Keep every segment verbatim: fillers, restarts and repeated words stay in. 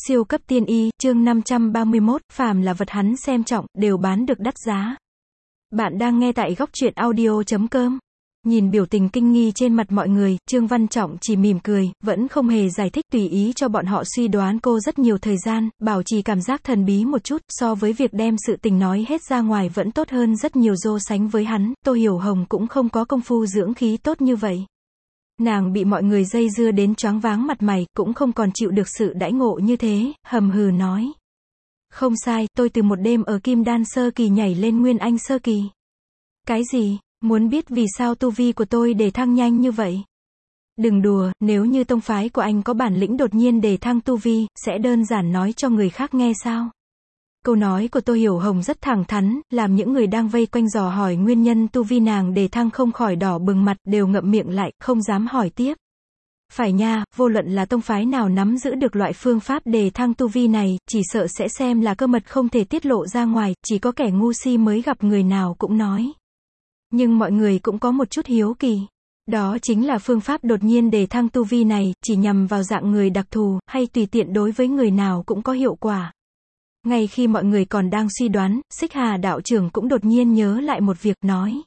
Siêu cấp tiên y, chương năm trăm ba mươi mốt, phàm là vật hắn xem trọng, đều bán được đắt giá. Bạn đang nghe tại góc truyện audio chấm com. Nhìn biểu tình kinh nghi trên mặt mọi người, Trương Văn Trọng chỉ mỉm cười, vẫn không hề giải thích, tùy ý cho bọn họ suy đoán cô rất nhiều thời gian, bảo trì cảm giác thần bí một chút, so với việc đem sự tình nói hết ra ngoài vẫn tốt hơn rất nhiều. So sánh với hắn, Tô Hiểu Hồng cũng không có công phu dưỡng khí tốt như vậy. Nàng bị mọi người dây dưa đến choáng váng mặt mày, cũng không còn chịu được sự đãi ngộ như thế, hầm hừ nói. Không sai, tôi từ một đêm ở Kim Đan sơ kỳ nhảy lên Nguyên Anh sơ kỳ. Cái gì? Muốn biết vì sao tu vi của tôi đề thăng nhanh như vậy? Đừng đùa, nếu như tông phái của anh có bản lĩnh đột nhiên đề thăng tu vi, sẽ đơn giản nói cho người khác nghe sao? Câu nói của Tô Hiểu Hồng rất thẳng thắn, làm những người đang vây quanh dò hỏi nguyên nhân tu vi nàng đề thăng không khỏi đỏ bừng mặt, đều ngậm miệng lại, không dám hỏi tiếp. Phải nha, vô luận là tông phái nào nắm giữ được loại phương pháp đề thăng tu vi này, chỉ sợ sẽ xem là cơ mật không thể tiết lộ ra ngoài, chỉ có kẻ ngu si mới gặp người nào cũng nói. Nhưng mọi người cũng có một chút hiếu kỳ. Đó chính là phương pháp đột nhiên đề thăng tu vi này, chỉ nhằm vào dạng người đặc thù, hay tùy tiện đối với người nào cũng có hiệu quả. Ngay khi mọi người còn đang suy đoán, Xích Hà đạo trưởng cũng đột nhiên nhớ lại một việc, nói.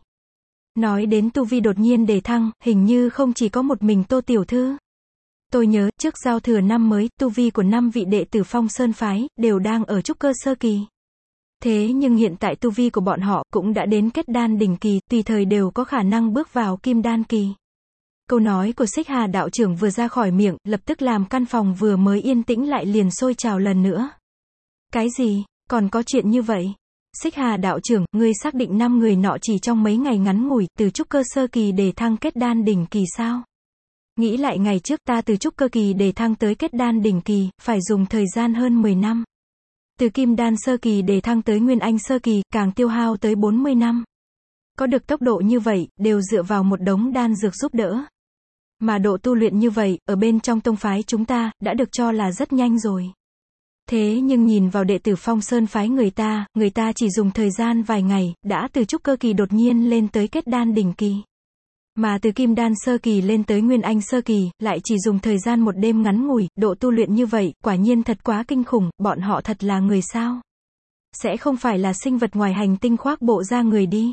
Nói đến tu vi đột nhiên đề thăng, hình như không chỉ có một mình Tô tiểu thư. Tôi nhớ, trước giao thừa năm mới, tu vi của năm vị đệ tử Phong Sơn phái, đều đang ở trúc cơ sơ kỳ. Thế nhưng hiện tại tu vi của bọn họ, cũng đã đến kết đan đỉnh kỳ, tùy thời đều có khả năng bước vào kim đan kỳ. Câu nói của Xích Hà đạo trưởng vừa ra khỏi miệng, lập tức làm căn phòng vừa mới yên tĩnh lại liền sôi trào lần nữa. Cái gì? Còn có chuyện như vậy? Xích Hà đạo trưởng, ngươi xác định năm người nọ chỉ trong mấy ngày ngắn ngủi, từ trúc cơ sơ kỳ để thăng kết đan đỉnh kỳ sao? Nghĩ lại ngày trước ta từ trúc cơ kỳ để thăng tới kết đan đỉnh kỳ, phải dùng thời gian hơn mười năm. Từ kim đan sơ kỳ để thăng tới nguyên anh sơ kỳ, càng tiêu hao tới bốn mươi năm. Có được tốc độ như vậy, đều dựa vào một đống đan dược giúp đỡ. Mà độ tu luyện như vậy, ở bên trong tông phái chúng ta, đã được cho là rất nhanh rồi. Thế nhưng nhìn vào đệ tử Phong Sơn phái người ta, người ta chỉ dùng thời gian vài ngày, đã từ trúc cơ kỳ đột nhiên lên tới kết đan đỉnh kỳ. Mà từ kim đan sơ kỳ lên tới nguyên anh sơ kỳ, lại chỉ dùng thời gian một đêm ngắn ngủi, độ tu luyện như vậy, quả nhiên thật quá kinh khủng, bọn họ thật là người sao? Sẽ không phải là sinh vật ngoài hành tinh khoác bộ ra người đi.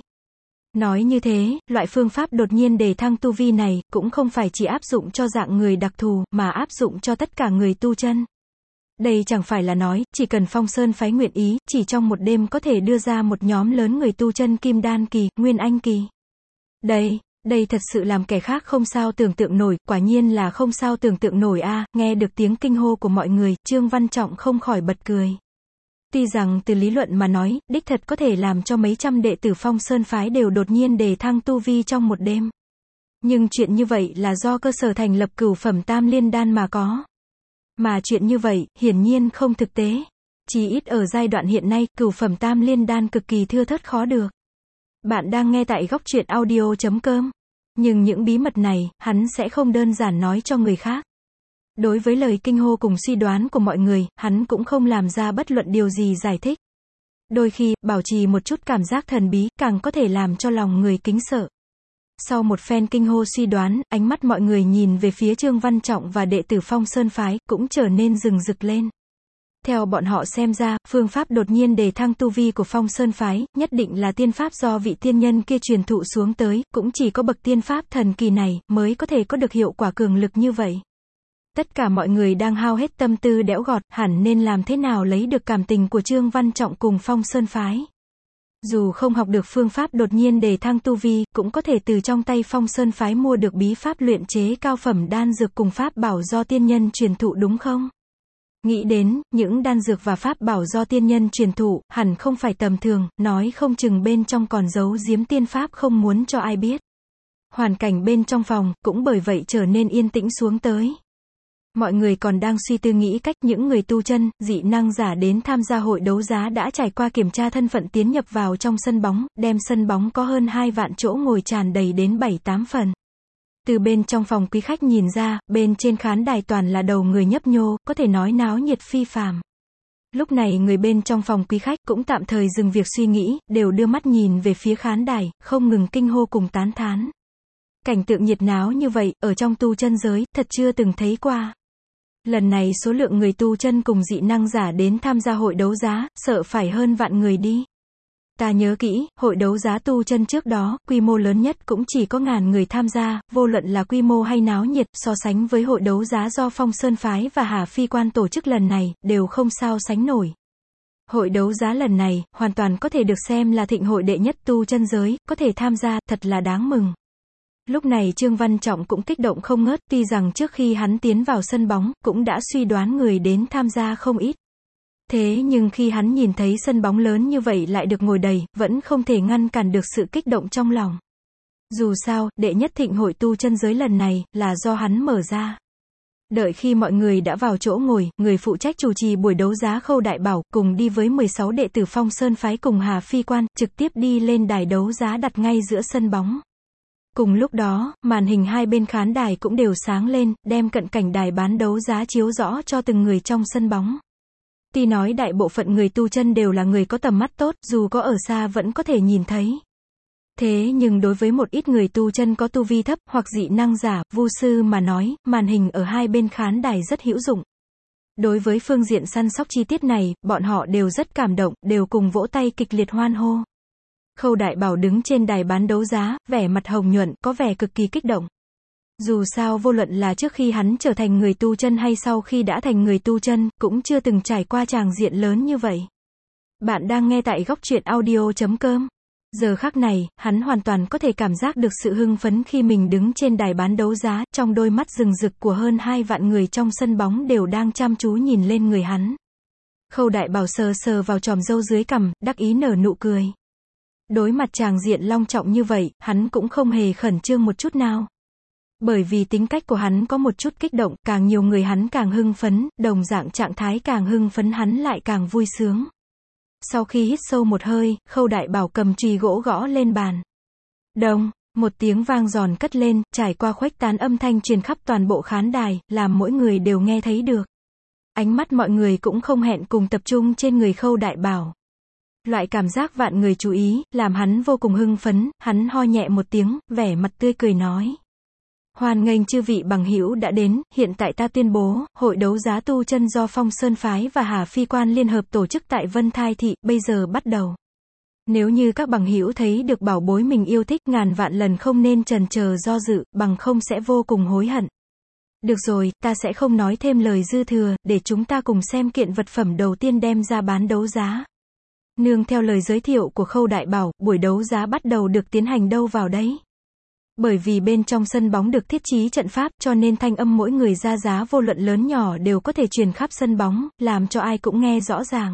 Nói như thế, loại phương pháp đột nhiên đề thăng tu vi này, cũng không phải chỉ áp dụng cho dạng người đặc thù, mà áp dụng cho tất cả người tu chân. Đây chẳng phải là nói, chỉ cần Phong Sơn phái nguyện ý, chỉ trong một đêm có thể đưa ra một nhóm lớn người tu chân kim đan kỳ, nguyên anh kỳ. Đây, đây thật sự làm kẻ khác không sao tưởng tượng nổi, quả nhiên là không sao tưởng tượng nổi a. Nghe được tiếng kinh hô của mọi người, Trương Văn Trọng không khỏi bật cười. Tuy rằng từ lý luận mà nói, đích thật có thể làm cho mấy trăm đệ tử Phong Sơn phái đều đột nhiên đề thăng tu vi trong một đêm. Nhưng chuyện như vậy là do cơ sở thành lập cửu phẩm tam liên đan mà có. Mà chuyện như vậy, hiển nhiên không thực tế. Chỉ ít ở giai đoạn hiện nay, cửu phẩm tam liên đan cực kỳ thưa thớt khó được. Bạn đang nghe tại góc truyện audio chấm com. Nhưng những bí mật này, hắn sẽ không đơn giản nói cho người khác. Đối với lời kinh hô cùng suy đoán của mọi người, hắn cũng không làm ra bất luận điều gì giải thích. Đôi khi, bảo trì một chút cảm giác thần bí, càng có thể làm cho lòng người kính sợ. Sau một phen kinh hô suy đoán, ánh mắt mọi người nhìn về phía Trương Văn Trọng và đệ tử Phong Sơn phái, cũng trở nên rừng rực lên. Theo bọn họ xem ra, phương pháp đột nhiên đề thăng tu vi của Phong Sơn phái, nhất định là tiên pháp do vị tiên nhân kia truyền thụ xuống tới, cũng chỉ có bậc tiên pháp thần kỳ này, mới có thể có được hiệu quả cường lực như vậy. Tất cả mọi người đang hao hết tâm tư đẽo gọt, hẳn nên làm thế nào lấy được cảm tình của Trương Văn Trọng cùng Phong Sơn phái. Dù không học được phương pháp đột nhiên đề thăng tu vi, cũng có thể từ trong tay Phong Sơn phái mua được bí pháp luyện chế cao phẩm đan dược cùng pháp bảo do tiên nhân truyền thụ đúng không? Nghĩ đến, những đan dược và pháp bảo do tiên nhân truyền thụ, hẳn không phải tầm thường, nói không chừng bên trong còn giấu giếm tiên pháp không muốn cho ai biết. Hoàn cảnh bên trong phòng, cũng bởi vậy trở nên yên tĩnh xuống tới. Mọi người còn đang suy tư nghĩ cách những người tu chân, dị năng giả đến tham gia hội đấu giá đã trải qua kiểm tra thân phận tiến nhập vào trong sân bóng, đem sân bóng có hơn hai vạn chỗ ngồi tràn đầy đến bảy tám phần. Từ bên trong phòng quý khách nhìn ra, bên trên khán đài toàn là đầu người nhấp nhô, có thể nói náo nhiệt phi phàm. Lúc này người bên trong phòng quý khách cũng tạm thời dừng việc suy nghĩ, đều đưa mắt nhìn về phía khán đài, không ngừng kinh hô cùng tán thán. Cảnh tượng nhiệt náo như vậy, ở trong tu chân giới, thật chưa từng thấy qua. Lần này số lượng người tu chân cùng dị năng giả đến tham gia hội đấu giá, sợ phải hơn vạn người đi. Ta nhớ kỹ, hội đấu giá tu chân trước đó, quy mô lớn nhất cũng chỉ có ngàn người tham gia, vô luận là quy mô hay náo nhiệt, so sánh với hội đấu giá do Phong Sơn Phái và Hà Phi Quan tổ chức lần này, đều không sao sánh nổi. Hội đấu giá lần này, hoàn toàn có thể được xem là thịnh hội đệ nhất tu chân giới, có thể tham gia, thật là đáng mừng. Lúc này Trương Văn Trọng cũng kích động không ngớt, tuy rằng trước khi hắn tiến vào sân bóng, cũng đã suy đoán người đến tham gia không ít. Thế nhưng khi hắn nhìn thấy sân bóng lớn như vậy lại được ngồi đầy, vẫn không thể ngăn cản được sự kích động trong lòng. Dù sao, đệ nhất thịnh hội tu chân giới lần này, là do hắn mở ra. Đợi khi mọi người đã vào chỗ ngồi, người phụ trách chủ trì buổi đấu giá Khâu Đại Bảo, cùng đi với mười sáu đệ tử Phong Sơn Phái cùng Hà Phi Quan, trực tiếp đi lên đài đấu giá đặt ngay giữa sân bóng. Cùng lúc đó, màn hình hai bên khán đài cũng đều sáng lên, đem cận cảnh đài bán đấu giá chiếu rõ cho từng người trong sân bóng. Tuy nói đại bộ phận người tu chân đều là người có tầm mắt tốt, dù có ở xa vẫn có thể nhìn thấy. Thế nhưng đối với một ít người tu chân có tu vi thấp, hoặc dị năng giả, vu sư mà nói, màn hình ở hai bên khán đài rất hữu dụng. Đối với phương diện săn sóc chi tiết này, bọn họ đều rất cảm động, đều cùng vỗ tay kịch liệt hoan hô. Khâu Đại Bảo đứng trên đài bán đấu giá, vẻ mặt hồng nhuận, có vẻ cực kỳ kích động. Dù sao vô luận là trước khi hắn trở thành người tu chân hay sau khi đã thành người tu chân, cũng chưa từng trải qua tràng diện lớn như vậy. Bạn đang nghe tại góc truyện audio chấm com. Giờ khắc này, hắn hoàn toàn có thể cảm giác được sự hưng phấn khi mình đứng trên đài bán đấu giá, trong đôi mắt rừng rực của hơn hai vạn người trong sân bóng đều đang chăm chú nhìn lên người hắn. Khâu Đại Bảo sờ sờ vào chòm râu dưới cằm, đắc ý nở nụ cười. Đối mặt tràng diện long trọng như vậy, hắn cũng không hề khẩn trương một chút nào. Bởi vì tính cách của hắn có một chút kích động, càng nhiều người hắn càng hưng phấn, đồng dạng trạng thái càng hưng phấn hắn lại càng vui sướng. Sau khi hít sâu một hơi, Khâu Đại Bảo cầm chùy gỗ gõ lên bàn. Đùng, một tiếng vang giòn cất lên, trải qua khuếch tán âm thanh truyền khắp toàn bộ khán đài, làm mỗi người đều nghe thấy được. Ánh mắt mọi người cũng không hẹn cùng tập trung trên người Khâu Đại Bảo. Loại cảm giác vạn người chú ý, làm hắn vô cùng hưng phấn, hắn ho nhẹ một tiếng, vẻ mặt tươi cười nói. Hoan nghênh chư vị bằng hữu đã đến, hiện tại ta tuyên bố, hội đấu giá tu chân do Phong Sơn Phái và Hà Phi Quan liên hợp tổ chức tại Vân Thai Thị, bây giờ bắt đầu. Nếu như các bằng hữu thấy được bảo bối mình yêu thích, ngàn vạn lần không nên chần chờ do dự, bằng không sẽ vô cùng hối hận. Được rồi, ta sẽ không nói thêm lời dư thừa, để chúng ta cùng xem kiện vật phẩm đầu tiên đem ra bán đấu giá. Nương theo lời giới thiệu của Khâu Đại Bảo, buổi đấu giá bắt đầu được tiến hành đâu vào đấy. Bởi vì bên trong sân bóng được thiết trí trận pháp, cho nên thanh âm mỗi người ra giá vô luận lớn nhỏ đều có thể truyền khắp sân bóng, làm cho ai cũng nghe rõ ràng.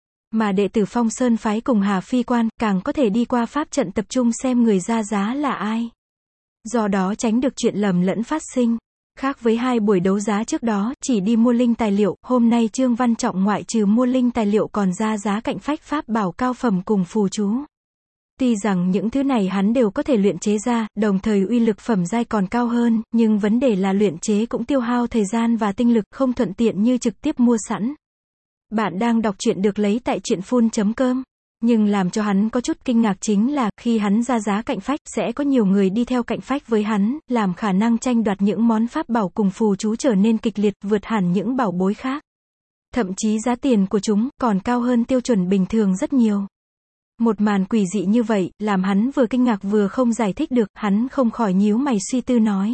Mà đệ tử Phong Sơn Phái cùng Hà Phi Quan, càng có thể đi qua pháp trận tập trung xem người ra giá là ai. Do đó tránh được chuyện lầm lẫn phát sinh. Khác với hai buổi đấu giá trước đó, chỉ đi mua linh tài liệu, hôm nay Trương Văn Trọng ngoại trừ mua linh tài liệu còn ra giá cạnh phách pháp bảo cao phẩm cùng phù chú. Tuy rằng những thứ này hắn đều có thể luyện chế ra, đồng thời uy lực phẩm giai còn cao hơn, nhưng vấn đề là luyện chế cũng tiêu hao thời gian và tinh lực, không thuận tiện như trực tiếp mua sẵn. Bạn đang đọc truyện được lấy tại truyện phun chấm com. Nhưng làm cho hắn có chút kinh ngạc chính là, khi hắn ra giá cạnh phách, sẽ có nhiều người đi theo cạnh phách với hắn, làm khả năng tranh đoạt những món pháp bảo cùng phù chú trở nên kịch liệt, vượt hẳn những bảo bối khác. Thậm chí giá tiền của chúng, còn cao hơn tiêu chuẩn bình thường rất nhiều. Một màn quỷ dị như vậy, làm hắn vừa kinh ngạc vừa không giải thích được, hắn không khỏi nhíu mày suy tư nói.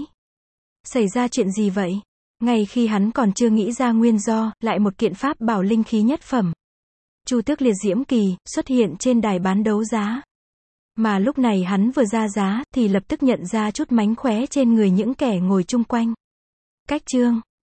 Xảy ra chuyện gì vậy? Ngay khi hắn còn chưa nghĩ ra nguyên do, lại một kiện pháp bảo linh khí nhất phẩm. Chu Tước Liệt Diễm Kỳ, xuất hiện trên đài bán đấu giá. Mà lúc này hắn vừa ra giá, thì lập tức nhận ra chút mánh khóe trên người những kẻ ngồi chung quanh. Cách chương.